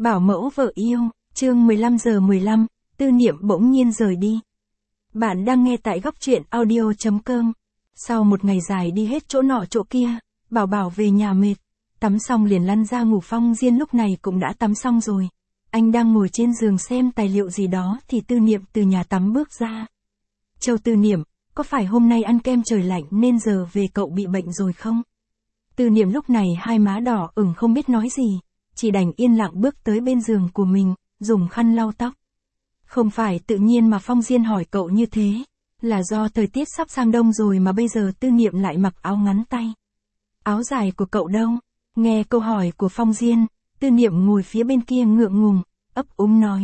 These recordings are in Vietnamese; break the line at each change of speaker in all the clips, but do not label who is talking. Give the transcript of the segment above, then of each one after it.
Bảo mẫu vợ yêu, chương 15:15, Tư Niệm bỗng nhiên rời đi. Bạn đang nghe tại góc truyện audio.com. Sau một ngày dài đi hết chỗ nọ chỗ kia, Bảo Bảo về nhà mệt, tắm xong liền lăn ra ngủ. Phong Diên lúc này cũng đã tắm xong rồi. Anh đang ngồi trên giường xem tài liệu gì đó thì Tư Niệm từ nhà tắm bước ra. Châu Tư Niệm, có phải hôm nay ăn kem trời lạnh nên giờ về cậu bị bệnh rồi không? Tư Niệm lúc này hai má đỏ ửng không biết nói gì, chỉ đành yên lặng bước tới bên giường của mình, dùng khăn lau tóc. Không phải tự nhiên mà Phong Diên hỏi cậu như thế, là do thời tiết sắp sang đông rồi mà bây giờ Tư Niệm lại mặc áo ngắn tay. Áo dài của cậu đâu? Nghe câu hỏi của Phong Diên, Tư Niệm ngồi phía bên kia ngượng ngùng, ấp úng nói.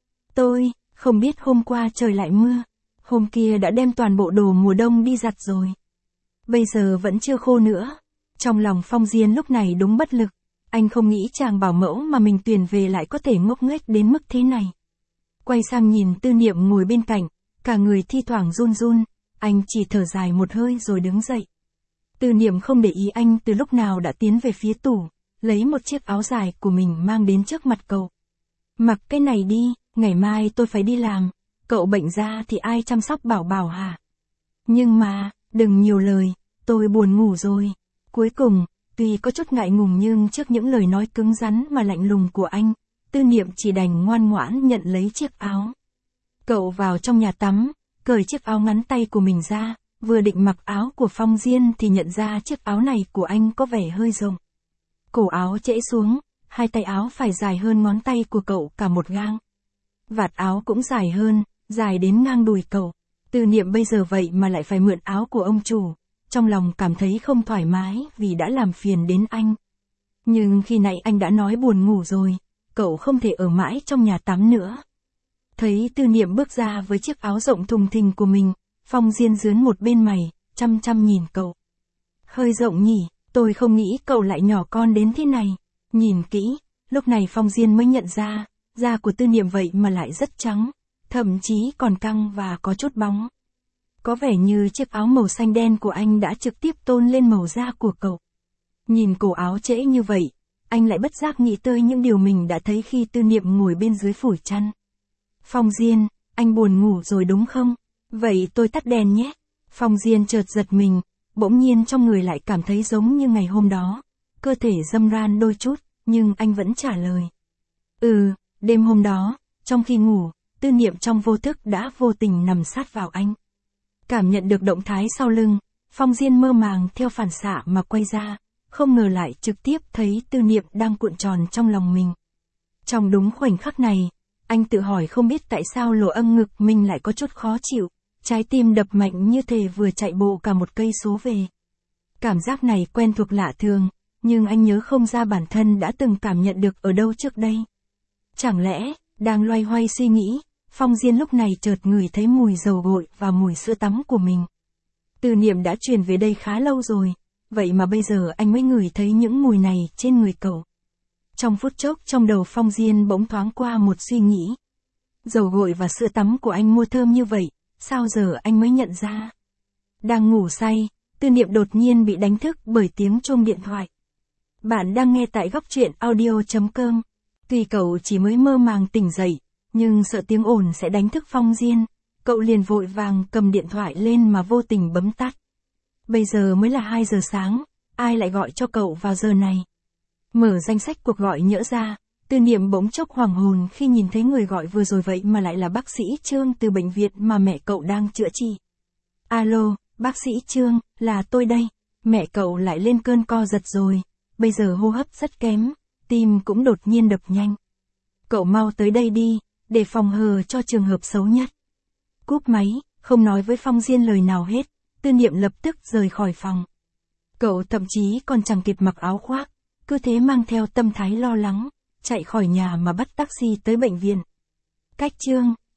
Tôi, không biết hôm qua trời lại mưa, hôm kia đã đem toàn bộ đồ mùa đông đi giặt rồi. Bây giờ vẫn chưa khô nữa. Trong lòng Phong Diên lúc này đúng bất lực, anh không nghĩ chàng bảo mẫu mà mình tuyển về lại có thể ngốc nghếch đến mức thế này. Quay sang nhìn Tư Niệm ngồi bên cạnh, cả người thi thoảng run run, anh chỉ thở dài một hơi rồi đứng dậy. Tư Niệm không để ý anh từ lúc nào đã tiến về phía tủ, lấy một chiếc áo dài của mình mang đến trước mặt cậu. Mặc cái này đi, ngày mai tôi phải đi làm, cậu bệnh ra thì ai chăm sóc Bảo Bảo hả? Nhưng mà, đừng nhiều lời, tôi buồn ngủ rồi. Cuối cùng, tuy có chút ngại ngùng nhưng trước những lời nói cứng rắn mà lạnh lùng của anh, Tư Niệm chỉ đành ngoan ngoãn nhận lấy chiếc áo. Cậu vào trong nhà tắm, cởi chiếc áo ngắn tay của mình ra, vừa định mặc áo của Phong Diên thì nhận ra chiếc áo này của anh có vẻ hơi rộng. Cổ áo trễ xuống, hai tay áo phải dài hơn ngón tay của cậu cả một gang. Vạt áo cũng dài hơn, dài đến ngang đùi cậu. Tư Niệm bây giờ vậy mà lại phải mượn áo của ông chủ. Trong lòng cảm thấy không thoải mái vì đã làm phiền đến anh. Nhưng khi nãy anh đã nói buồn ngủ rồi, cậu không thể ở mãi trong nhà tắm nữa. Thấy Tư Niệm bước ra với chiếc áo rộng thùng thình của mình, Phong Diên dướn một bên mày, chăm chăm nhìn cậu. Hơi rộng nhỉ, tôi không nghĩ cậu lại nhỏ con đến thế này. Nhìn kỹ, lúc này Phong Diên mới nhận ra, da của Tư Niệm vậy mà lại rất trắng, thậm chí còn căng và có chút bóng. Có vẻ như chiếc áo màu xanh đen của anh đã trực tiếp tôn lên màu da của cậu. Nhìn cổ áo trễ như vậy, anh lại bất giác nghĩ tới những điều mình đã thấy khi Tư Niệm ngồi bên dưới phủi chăn. Phong Diên, anh buồn ngủ rồi đúng không? Vậy tôi tắt đèn nhé. Phong Diên chợt giật mình, bỗng nhiên trong người lại cảm thấy giống như ngày hôm đó. Cơ thể râm ran đôi chút, nhưng anh vẫn trả lời. Đêm hôm đó, trong khi ngủ, Tư Niệm trong vô thức đã vô tình nằm sát vào anh. Cảm nhận được động thái sau lưng, Phong Diên mơ màng theo phản xạ mà quay ra, không ngờ lại trực tiếp thấy Tư Niệm đang cuộn tròn trong lòng mình. Trong đúng khoảnh khắc này, anh tự hỏi không biết tại sao lỗ âng ngực mình lại có chút khó chịu, trái tim đập mạnh như thể vừa chạy bộ cả một cây số về. Cảm giác này quen thuộc lạ thường, nhưng anh nhớ không ra bản thân đã từng cảm nhận được ở đâu trước đây. Chẳng lẽ, đang loay hoay suy nghĩ, Phong Diên lúc này chợt ngửi thấy mùi dầu gội và mùi sữa tắm của mình. Tư Niệm đã chuyển về đây khá lâu rồi, vậy mà bây giờ anh mới ngửi thấy những mùi này trên người cậu. Trong phút chốc trong đầu Phong Diên bỗng thoáng qua một suy nghĩ. Dầu gội và sữa tắm của anh mua thơm như vậy, sao giờ anh mới nhận ra? Đang ngủ say, Tư Niệm đột nhiên bị đánh thức bởi tiếng chuông điện thoại. Bạn đang nghe tại góc truyện audio.com. Tuy cậu chỉ mới mơ màng tỉnh dậy, nhưng sợ tiếng ồn sẽ đánh thức Phong Diên, cậu liền vội vàng cầm điện thoại lên mà vô tình bấm tắt. Bây giờ mới là 2 giờ sáng, ai lại gọi cho cậu vào giờ này? Mở danh sách cuộc gọi nhỡ ra, Tư Niệm bỗng chốc hoàng hồn khi nhìn thấy người gọi vừa rồi vậy mà lại là bác sĩ Trương từ bệnh viện mà mẹ cậu đang chữa trị. Alo, bác sĩ Trương, là tôi đây. Mẹ cậu lại lên cơn co giật rồi, bây giờ hô hấp rất kém, tim cũng đột nhiên đập nhanh. Cậu mau tới đây đi, để phòng hờ cho trường hợp xấu nhất. Cúp máy, không nói với Phong Diên lời nào hết, Tư Niệm lập tức rời khỏi phòng. Cậu thậm chí còn chẳng kịp mặc áo khoác, cứ thế mang theo tâm thái lo lắng, chạy khỏi nhà mà bắt taxi tới bệnh viện. Cách Trương,